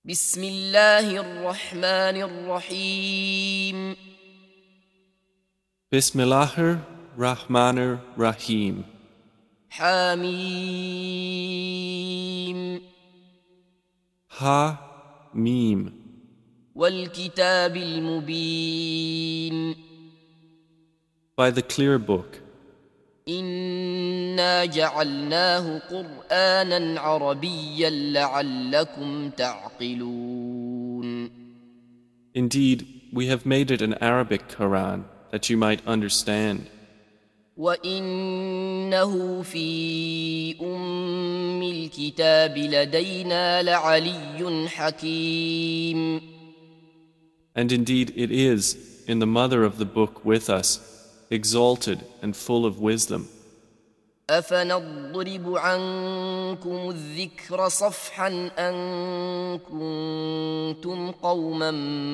بسم الله الرحمن الرحيم Bismillahir Rahmanir Rahim. حميم Ha Mim. والكتاب المبين By the clear book. إنا جعلناه قرآنا عربيا لعلكم تعقلون Indeed, we have made it an Arabic Quran that you might understand. وإنه في أم الكتاب لدينا لعلي حكيم And indeed it is, in the mother of the book with us, exalted and full of wisdom. أفنضرب عنكم الذكر صفحا أن كنتم قوما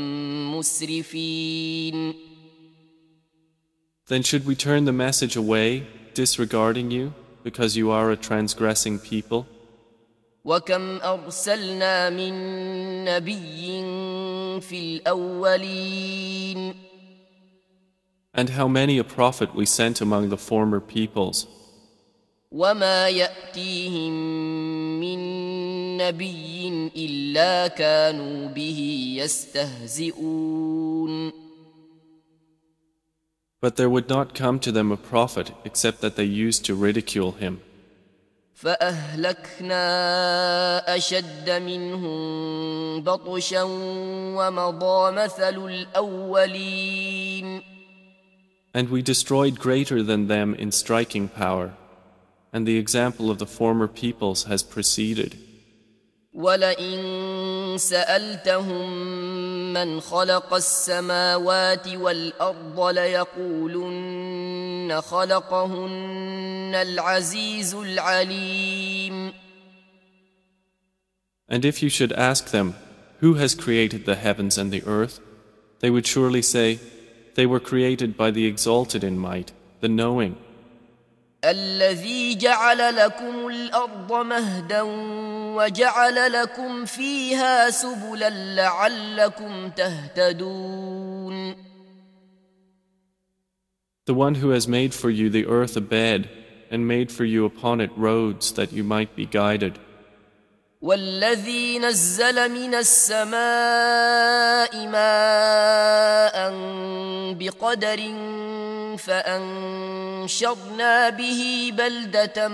مسرفين Then should we turn the message away, disregarding you, because you are a transgressing people? وكم أرسلنا من نبي في الأولين And how many a prophet we sent among the former peoples, وما يأتيهم من نبي إلا كانوا به يستهزئون but there would not come to them a prophet except that they used to ridicule him. فأهلكنا أشد منهم بطشا ومضى مثل الأولين And we destroyed greater than them in striking power, and the example of the former peoples has preceded. ولئن سألتهم من خلق السماوات والأرض ليقولن خلقهن العزيز العليم And if you should ask them, who has created the heavens and the earth, they would surely say, they were created by the exalted in might, the knowing, الذي جعل لكم الأرض مهدا وجعل لكم فيها سبلا لعلكم تهتدون the one who has made for you the earth a bed and made for you upon it roads that you might be guided. والذي نزل من السماء ماء بقدر فأنشرنا به بلدة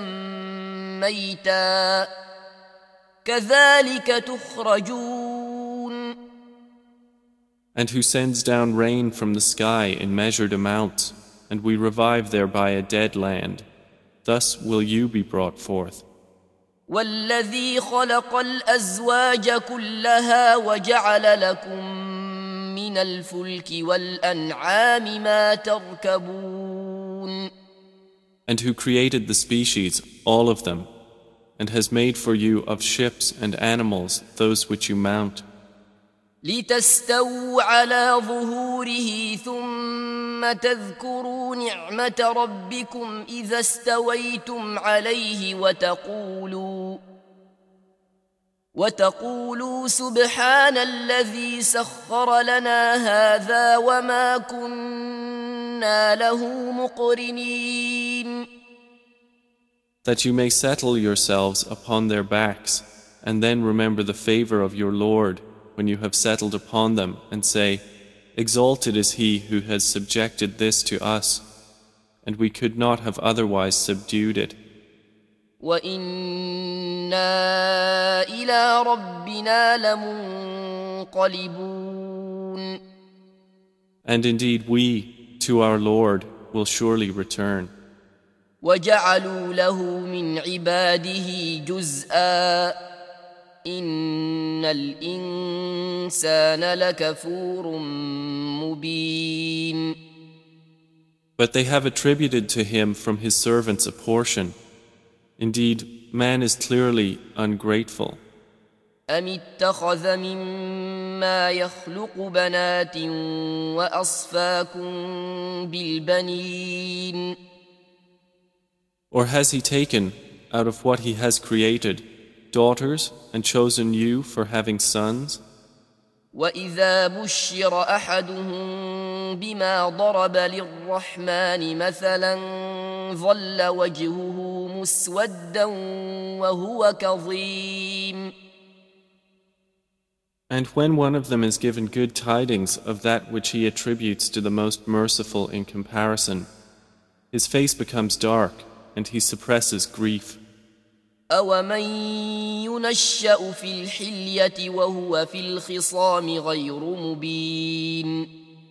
ميتا كذلك تخرجون And who sends down rain from the sky in measured amounts, and we revive thereby a dead land. Thus will you be brought forth. والذي خلق الأزواج كلها وجعل لكم من الفلك والأنعام ما تركبون And who created the species, all of them, and has made for you of ships and animals those which you mount, لتستووا على ظهوره ثم تذكروا نعمة ربكم إذا استويتم عليه وتقولوا سبحان الذي سخر لنا هذا وما كنا له مقرنين that you may settle yourselves upon their backs, and then remember the favor of your Lord when you have settled upon them, and say, exalted is he who has subjected this to us, and we could not have otherwise subdued it. وَإِنَّا إِلَى رَبِّنَا لَمُنقَلِبُونَ And indeed we, to our Lord, will surely return. وَجَعَلُوا لَهُ مِنْ عِبَادِهِ جُزْءًا إِنَّ الْإِنسَانَ لَكَفُورٌ مُبِينٌ But they have attributed to him from his servants a portion. Indeed, man is clearly ungrateful. أَمِ اتَّخَذَ مِمَّا يَخْلُقُ بَنَاتٍ وَأَصْفَاكُم بِالْبَنِينَ Or has he taken, out of what he has created, daughters and chosen you for having sons? وإذا بشر أحدهم بما ضرب للرحمن مثلا ظل وجهه مسودا وهو كظيم. And when one of them is given good tidings of that which he attributes to the most merciful in comparison, his face becomes dark and he suppresses grief. أَوَمَن يُنَشَّأُ فِي الْحِلْيَةِ وَهُوَ فِي الْخِصَامِ غَيْرُ مُبِينٍ.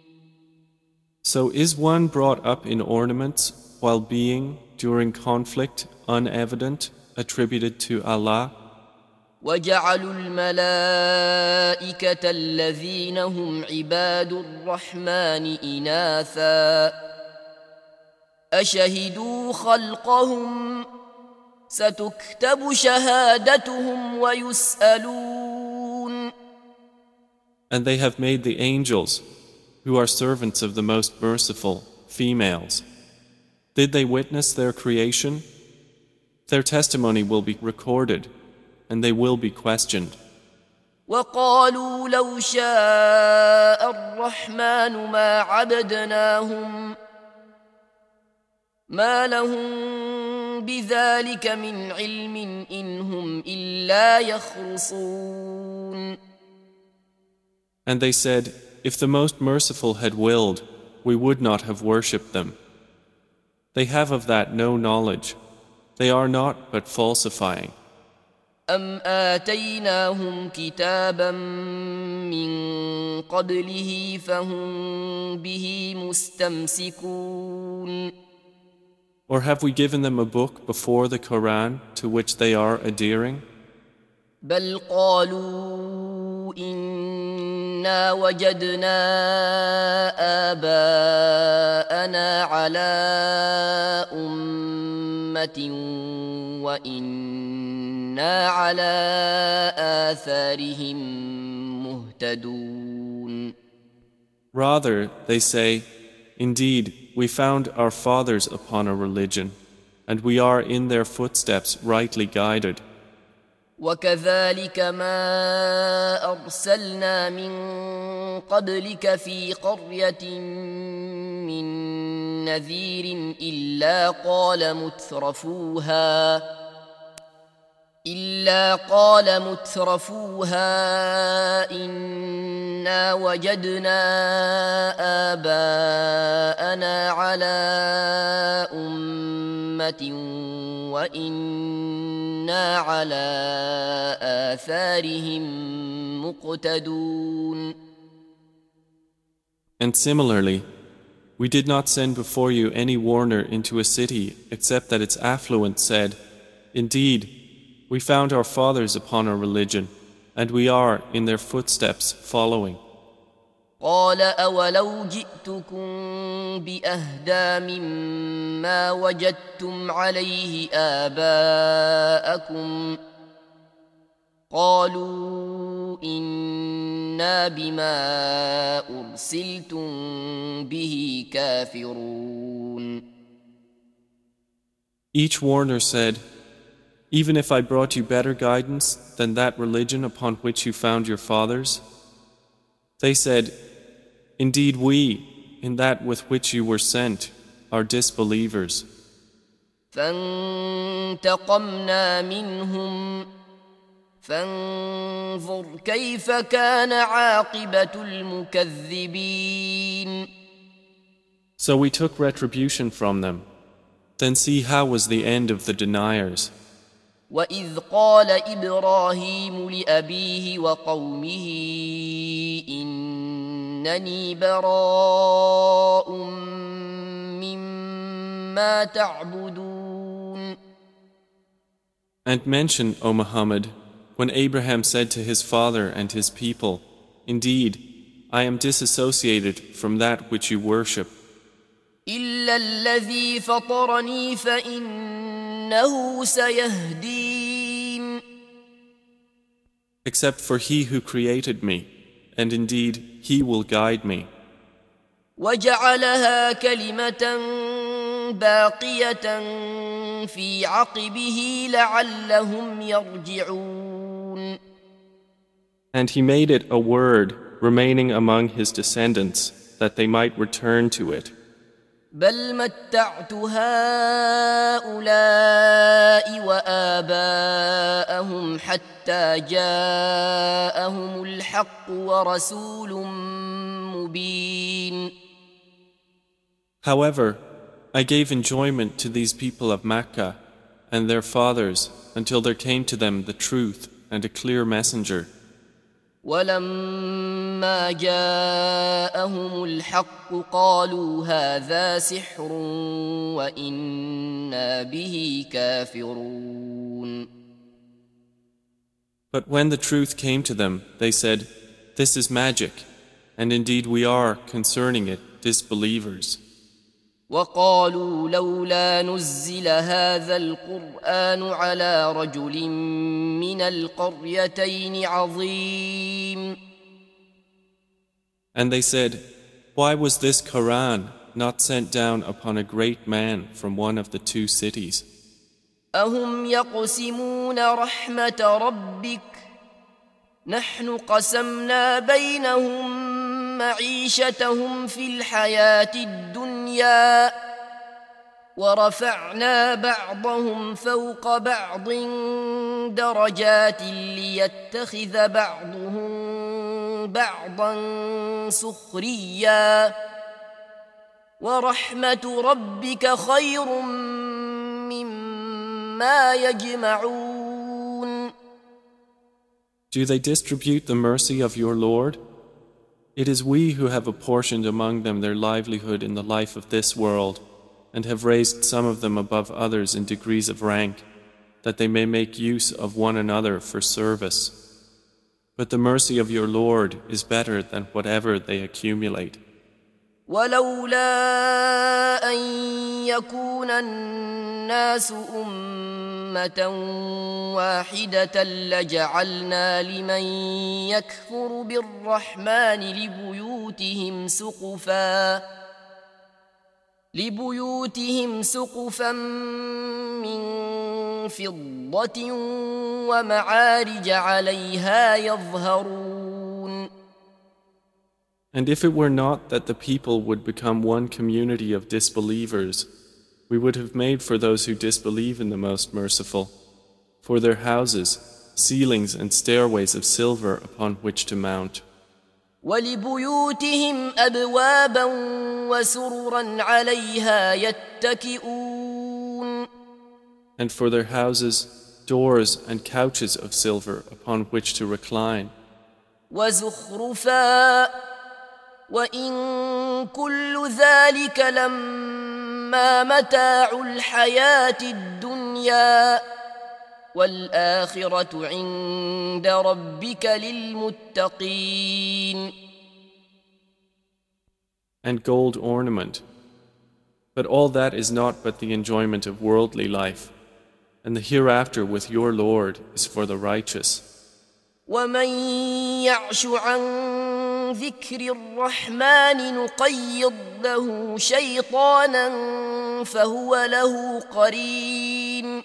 So is one brought up in ornaments while being, during conflict, unevident, attributed to Allah? وَجَعَلُوا الْمَلَائِكَةَ الَّذِينَ هُمْ عِبَادُ الرَّحْمَنِ إِنَاثًا أَشَهِدُوا خَلْقَهُمْ ستكتب شهادتهم ويسألون. And they have made the angels, who are servants of the most merciful, females. Did they witness their creation? Their testimony will be recorded, and they will be questioned. وقالوا لو شاء الرحمن ما عبدناهم ما لهم بذلك من علم إن هم إلا يخرصون. And they said, if the most merciful had willed, we would not have worshipped them. They have of that no knowledge. They are not but falsifying. أم آتيناهم كتابا من قبله فهم به مستمسكون. Or have we given them a book before the Quran to which they are adhering? بل قالوا إنا وجدنا آباءنا على أمة وإنا على آثارهم مهتدون. Rather, they say, indeed, we found our fathers upon a religion, and we are in their footsteps rightly guided. وكذلك ما أرسلنا من قبلك في قرية من نذير إلا قال مترفوها إنا وجدنا آباءنا على أمة وإنا على آثارهم مقتدون. And similarly, we did not send before you any warner into a city except that its affluent said, indeed, we found our fathers upon a religion, and we are in their footsteps following. قال أولو جئتكم بأهدى مما وجدتم عليه آباءكم قالوا إنا بما أرسلتم به كافرون. Each warner said, even if I brought you better guidance than that religion upon which you found your fathers? They said, indeed we, in that with which you were sent, are disbelievers. فانتقمنا منهم فانظر كيف كان عاقبة المكذبين. So we took retribution from them. Then see how was the end of the deniers. وإذ قال إبراهيم لأبيه وقومه إنني براء مما تعبدون. And mention, O Muhammad, when Abraham said to his father and his people, indeed, I am disassociated from that which you worship. إلا الذي فطرني فإنه سيهدين. Except for he who created me, and indeed he will guide me. وجعلها كلمة باقية في عقبه لعلهم يرجعون. And he made it a word remaining among his descendants, that they might return to it. بل متعت هؤلاء وآباءهم حتى جاءهم الحق ورسول مبين. However, I gave enjoyment to these people of Makkah and their fathers until there came to them the truth and a clear messenger. ولما جاءهم الحق قالوا هذا سحر وإنا به كافرون. But when the truth came to them, they said, "This is magic, and indeed we are, concerning it, disbelievers." وقالوا لولا نزل هذا القرآن على رجل من القريتين عظيم. And they said, "Why was this Quran not sent down upon a great man from one of the two cities?" أهم يقسمون رحمة ربك نحن قسمنا بينهم معيشتهم في الحياة الدنيا ورفعنا بعضهم فوق بعض درجات ليتخذ بعضهم بعضا سخريا ورحمة ربك خير مما يجمعون. Do they distribute the mercy of your Lord? It is we who have apportioned among them their livelihood in the life of this world, and have raised some of them above others in degrees of rank, that they may make use of one another for service. But the mercy of your Lord is better than whatever they accumulate. ولولا أن يكون الناس أمة واحدة لجعلنا لمن يكفر بالرحمن لبيوتهم سقفا من فضة ومعارج عليها يظهرون. And if it were not that the people would become one community of disbelievers, we would have made for those who disbelieve in the Most Merciful, for their houses, ceilings and stairways of silver upon which to mount. ولبيوتهم أبوابا وسررا عليها يتكئون. And for their houses, doors and couches of silver upon which to recline. وزخرفا وإن كل ذلك لما متاع الحياة الدنيا والآخرة عند ربك للمتقين. And gold ornament. But all that is not but the enjoyment of worldly life, and the hereafter with your Lord is for the righteous. ومن يعش عن ذكر الرحمن نقيض له شيطانا فهو له قرين.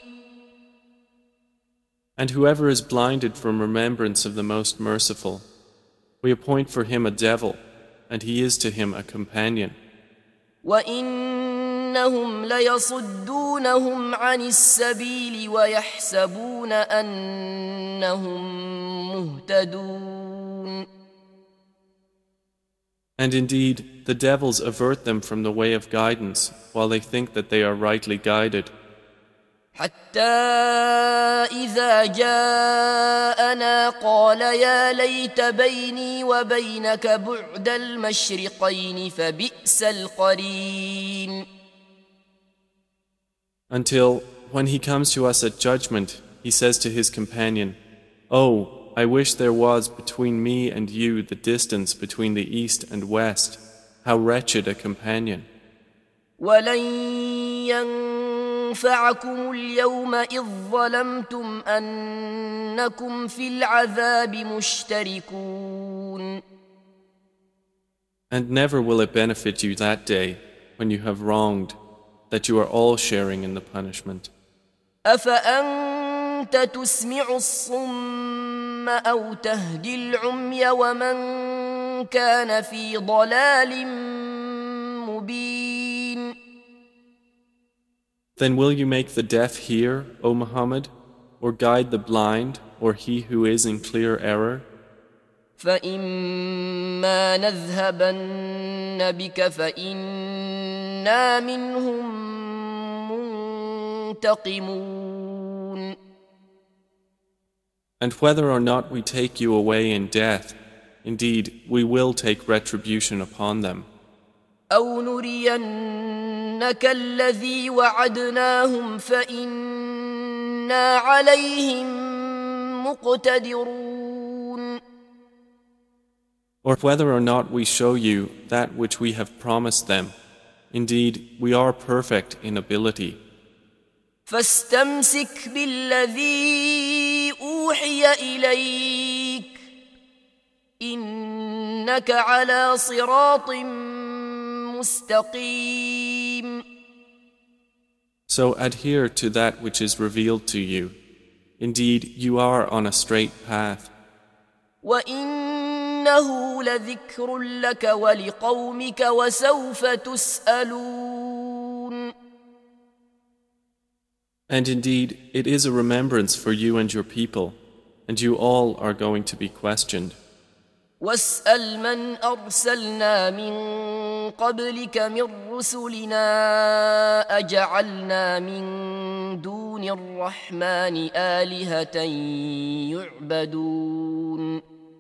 And whoever is blinded from remembrance of the Most Merciful, we appoint for him a devil, and he is to him a companion. وإنهم ليصدونهم عن السبيل ويحسبون أنهم مهتدون. And indeed, the devils avert them from the way of guidance, while they think that they are rightly guided. حتى إذا جاءنا قال يا ليت بيني وبينك بعد المشرقين فبئس القرين. Until, when he comes to us at judgment, he says to his companion, "Oh, I wish there was between me and you the distance between the east and west. How wretched a companion." ولن ينفعكم اليوم إذ ظلمتم أنكم في العذاب مشتركون. And never will it benefit you that day when you have wronged, that you are all sharing in the punishment. أفأنت تسمع الصم أو تهدي العمي ومن كان في ضلال مبين. Then will you make the deaf hear, O Muhammad, or guide the blind, or he who is in clear error? فإما نذهبن بك فإنا منهم منتقمون. And whether or not we take you away in death, indeed we will take retribution upon them. أو نرينك الذي وعدناهم فإنا عليهم مقتدرون. Or whether or not we show you that which we have promised them, indeed we are perfect in ability. فاستمسك بالذي أوحي إليك إنك على صراط مستقيم. So adhere to that which is revealed to you. Indeed, you are on a straight path. وإنه لذكر لك ولقومك وسوف تسألون. And indeed, it is a remembrance for you and your people, and you all are going to be questioned. واسأل من أرسلنا من قبلك من رسلنا أجعلنا من دون الرحمن آلهة يعبدون.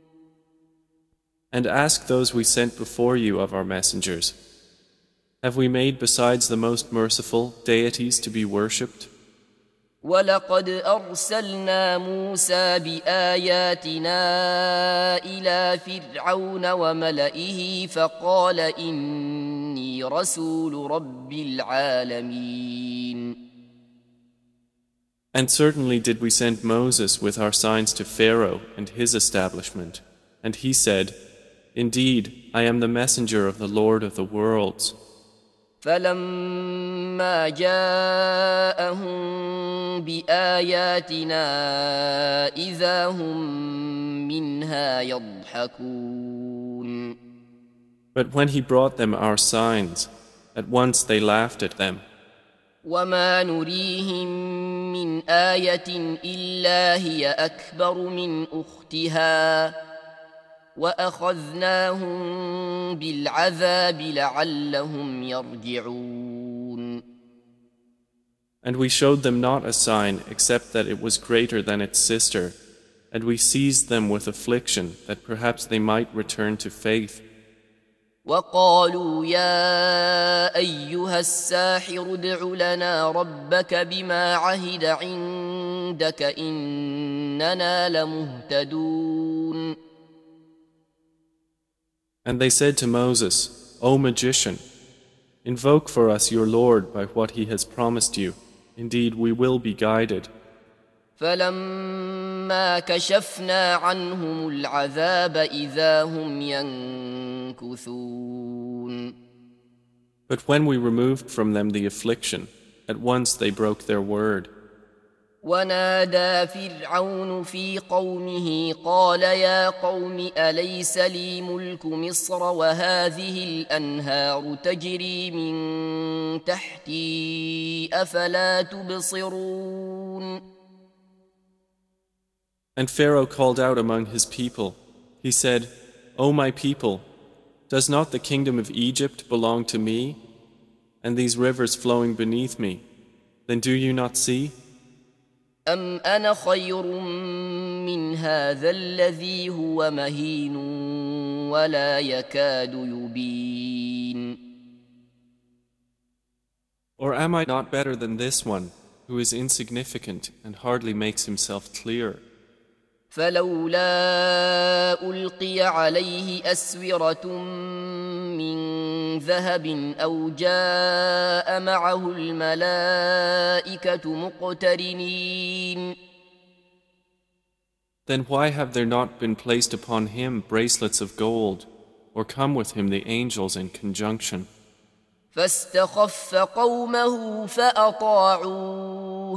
And ask those we sent before you of our messengers, have we made besides the most merciful deities to be worshipped? ولقد أرسلنا موسى بآياتنا إلى فرعون وملئه فقال إني رسول رب العالمين. And certainly did we send Moses with our signs to Pharaoh and his establishment, and he said, Indeed, I am the messenger of the Lord of the worlds. فلما جاءهم بآياتنا إذا هم منها يضحكون. But when he brought them our signs, at once they laughed at them. وما نريهم من آية إلا هي أكبر من أختها وأخذناهم بالعذاب لعلهم يرجعون. And we showed them not a sign except that it was greater than its sister, and we seized them with affliction that perhaps they might return to faith. وقالوا يا أيها الساحر ادع لنا ربك بما عهد عندك إننا لمهتدون. And they said to Moses, O magician, invoke for us your Lord by what he has promised you. Indeed, we will be guided. فلما كشفنا عنهم العذاب إذا هم ينكثون. But when we removed from them the affliction, at once they broke their word. ونادى فرعون في قومه قال يا قوم أليس لي ملك مصر وهذه الأنهار تجري من تحتي أفلا تبصرون. And Pharaoh called out among his people. He said, O my people, does not the kingdom of Egypt belong to me, and these rivers flowing beneath me? Then do you not see? أم أنا خير من هذا الذي هو مهين ولا يكاد يبين. Or am I not better than this one, who is insignificant and hardly makes himself clear? فلولا ألقي عليه أسورة من ذهب أو جاء معه الملائكة مقترنين. Then why have there not been placed upon him bracelets of gold, or come with him the angels in conjunction. فاستخف قومه فأطاعوه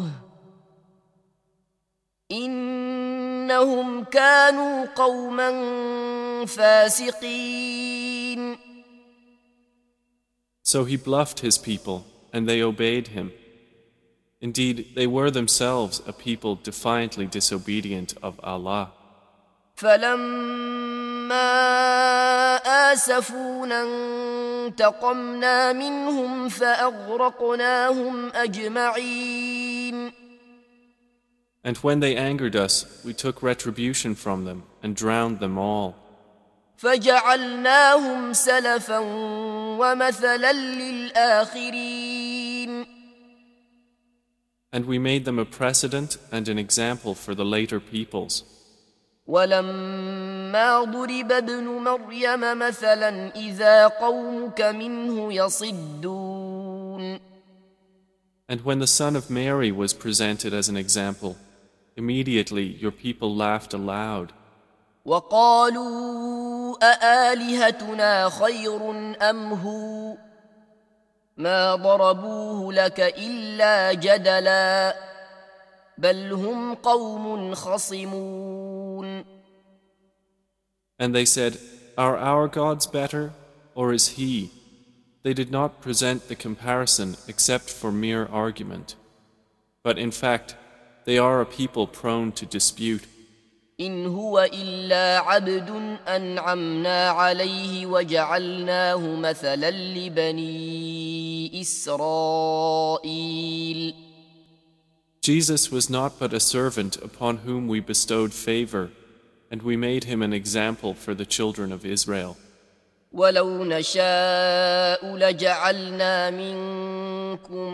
إنهم كانوا قوما فاسقين. So he bluffed his people, and they obeyed him. Indeed, they were themselves a people defiantly disobedient of Allah. فلما آسفونا انتقمنا منهم فأغرقناهم أجمعين. And when they angered us, we took retribution from them and drowned them all. فجعلناهم سلفا ومثلا للآخرين. And we made them a precedent and an example for the later peoples. ولما ضرب ابن مريم مثلا إذا قومك منه يصدون. And when the son of Mary was presented as an example, immediately your people laughed aloud. وقالوا أآلهتنا خير أم هو ما ضربوه لك إلا جدلا بل هم قوم خصمون. And they said, Are our gods better, or is he? They did not present the comparison except for mere argument. But in fact, they are a people prone to dispute. إن هو إلا عبد أنعمنا عليه وجعلناه مثلا لبني إسرائيل. Jesus was not but a servant upon whom we bestowed favor, and we made him an example for the children of Israel. ولو نشاء لجعلنا منكم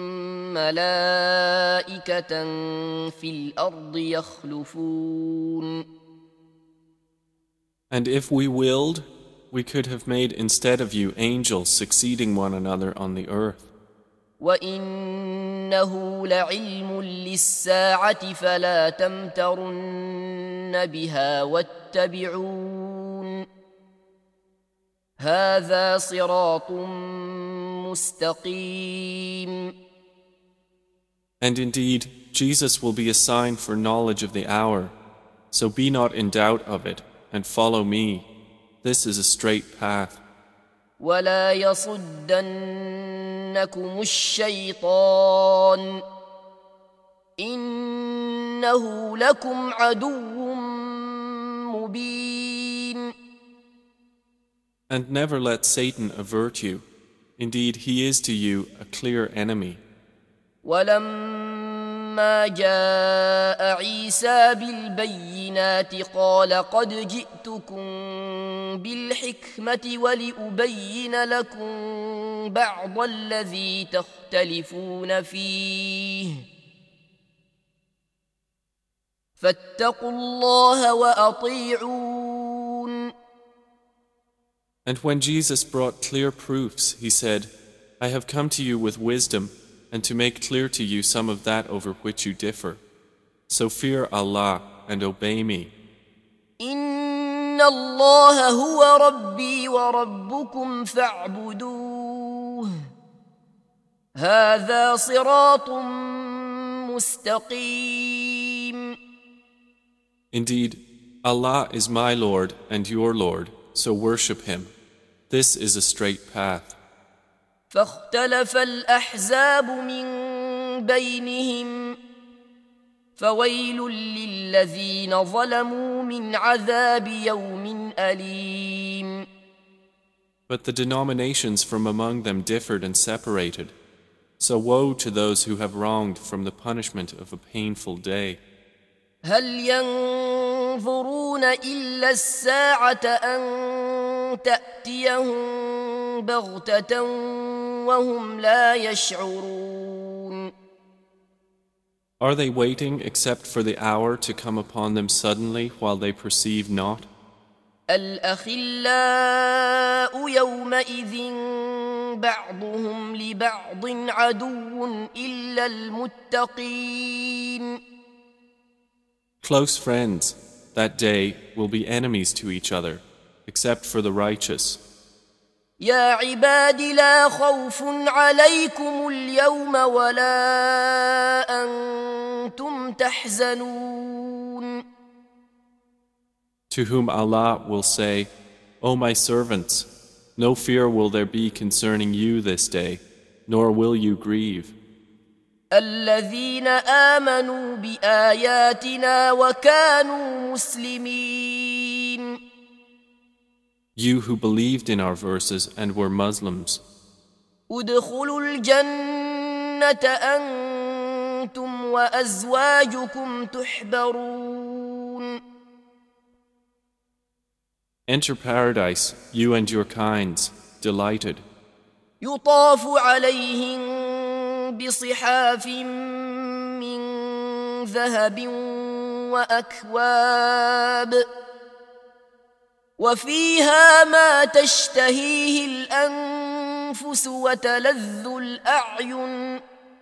ملائكة في الأرض يخلفون. And if we willed, we could have made instead of you angels succeeding one another on the earth. وإنه لعلم للساعة فلا تمترن بها واتبعون هذا صراط مستقيم. And indeed, Jesus will be a sign for knowledge of the hour, so be not in doubt of it, and follow me. This is a straight path. ولا يصدنكم الشيطان إنه لكم عدو مبين. And never let Satan avert you. Indeed, he is to you a clear enemy. ولما جاء عيسى بالبينات قال قد جئتكم بالحكمة ولأبين لكم بعض الذي تختلفون فيه فاتقوا الله وأطيعون. And when Jesus brought clear proofs, he said, I have come to you with wisdom and to make clear to you some of that over which you differ. So fear Allah and obey me. إن الله هو ربي وربكم فاعبدوه هذا صراط مستقيم. Indeed, Allah is my Lord and your Lord, so worship Him. This is a straight path. فاختلف الأحزاب من بينهم فويل للذين ظلموا من عذاب يوم أليم. But the denominations from among them differed and separated. So woe to those who have wronged from the punishment of a painful day. هل ينظرون إلا الساعة أن تأتيهم بغتة وهم لا يشعرون. Are they waiting except for the hour to come upon them suddenly while they perceive not? الأخلاء يومئذ بعضهم لبعض عدو إلا المتقين. Close friends that day will be enemies to each other, except for the righteous. يا عباد لا خوف عليكم اليوم ولا أنتم تحزنون. To whom Allah will say, O my servants, no fear will there be concerning you this day, nor will you grieve. الذين آمنوا بآياتنا وكانوا مسلمين. You who believed in our verses and were Muslims. ادخلوا الجنة أنتم وأزواجكم تحبرون. Enter paradise, you and your kinds, delighted. يطاف عليهم بصحاف من ذهب وأكواب وفيها ما تشتهيه الأنفس وتلذ الأعين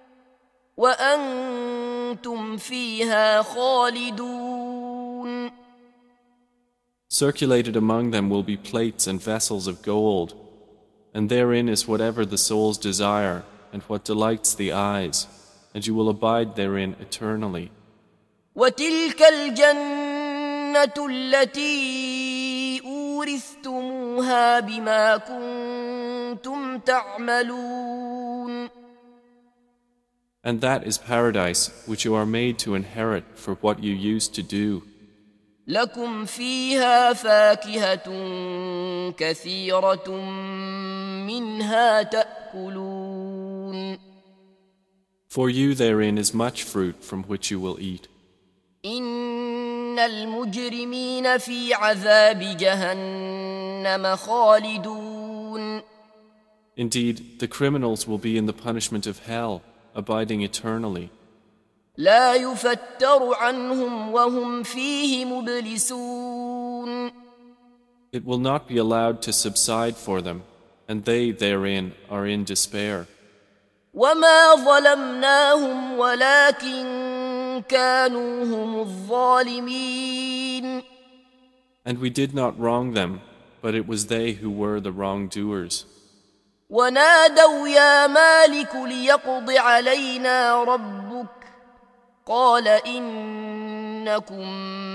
وأنتم فيها خالدون. Circulated among them will be plates and vessels of gold, and therein is whatever the souls desire and what delights the eyes, and you will abide therein eternally. وتلك الجنة التي أورثتموها بما كنتم تعملون. And that is paradise which you are made to inherit for what you used to do. لكم فيها فاكهة كثيرة منها تأكلون. For you therein is much fruit from which you will eat. إن المجرمين في عذاب جهنم خالدون. Indeed, the criminals will be in the punishment of hell, abiding eternally. لا يفتر عنهم وهم فيه مبلسون. It will not be allowed to subside for them, and they therein are in despair. وما ظلمناهم ولكن كانوا هم الظالمين. And we did not wrong them, but it was they who were the wrongdoers. ونادوا يا مالك ليقض علينا ربك قال إنكم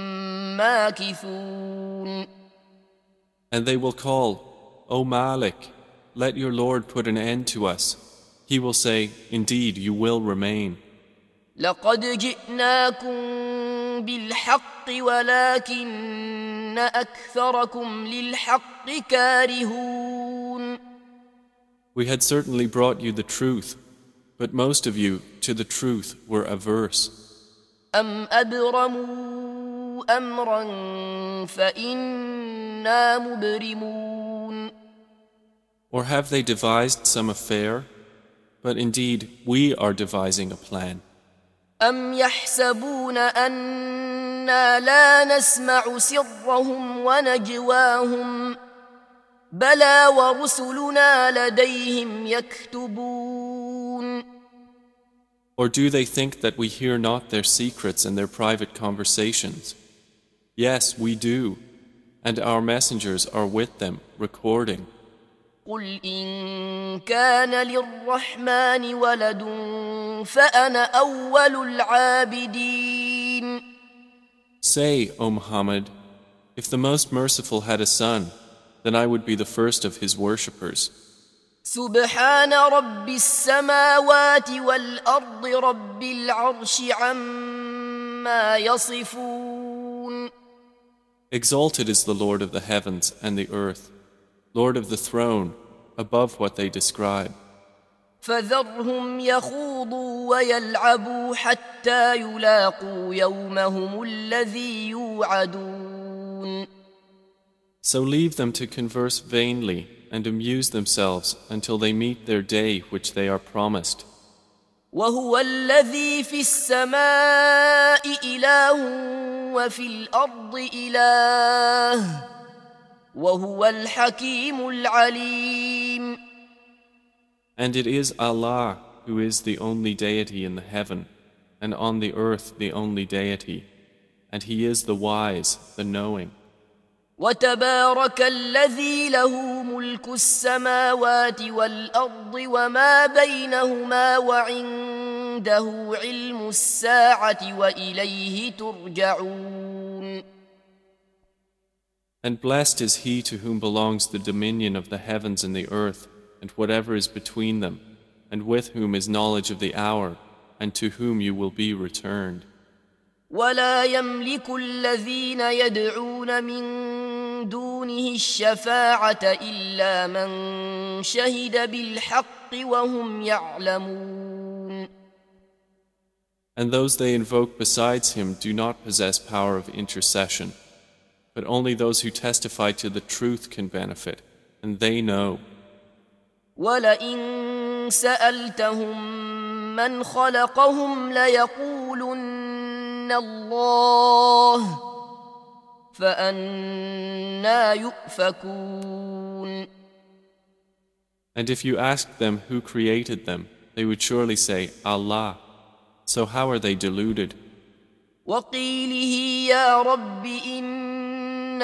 ماكثون. And they will call, O Malik, let your Lord put an end to us. He will say, Indeed, you will remain. لقد جئناكم بالحق ولكن أكثركم للحق كارهون. We had certainly brought you the truth, but most of you to the truth were averse. أم أبرموا أمرا فإنا مبرمون. Or have they devised some affair? But indeed, we are devising a plan. أم يحسبون أنا لا نسمع سرهم ونجواهم بلى ورسلنا لديهم يكتبون. Or do they think that we hear not their secrets and their private conversations? Yes, we do, and our messengers are with them, recording. قل إن كان للرحمن ولد فأنا أول العابدين. Say, O Muhammad, if the Most Merciful had a son, then I would be the first of his worshippers. سبحان رب السماوات والأرض رب العرش عما يصفون. Exalted is the Lord of the heavens and the earth, Lord of the throne, above what they describe. فذرهم يخوضوا ويلعبوا حتى يلاقوا يومهم الذي يوعدون. So leave them to converse vainly and amuse themselves until they meet their day which they are promised. وهو الذي في السماء إله وفي الأرض إله وهو الحكيم العليم. And it is Allah who is the only deity in the heaven, and on the earth the only deity, and He is the wise, the knowing. وتبارك الذي له ملك السماوات والأرض وما بينهما وعنده علم الساعة وإليه ترجعون. And blessed is he to whom belongs the dominion of the heavens and the earth, and whatever is between them, and with whom is knowledge of the hour, and to whom you will be returned. ولا يملك الذين يدعون من دونه الشفاعة إلا من شهد بالحق وهم يعلمون. And those they invoke besides him do not possess power of intercession, but only those who testify to the truth can benefit, and they know. وَلَئِن سَأَلْتَهُم مَّنْ خَلَقَهُمْ لَيَقُولُنَّ اللَّهُ فَأَنَّىٰ يُؤْفَكُونَ. And if you asked them who created them, they would surely say, Allah. So how are they deluded? وَقِيلِهِ يَا رَبِّ إِنَّ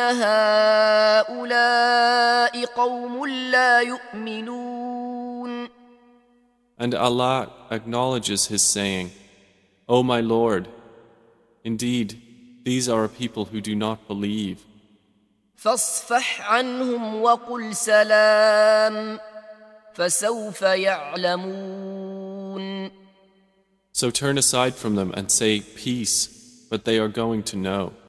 هَٰؤُلَاءِ قَوْمٌ لَّا يُؤْمِنُونَ. And Allah acknowledges His saying, O my Lord, indeed, these are a people who do not believe. فاصفح عنهم وقل سلام فسوف يعلمون. So turn aside from them and say peace, but they are going to know.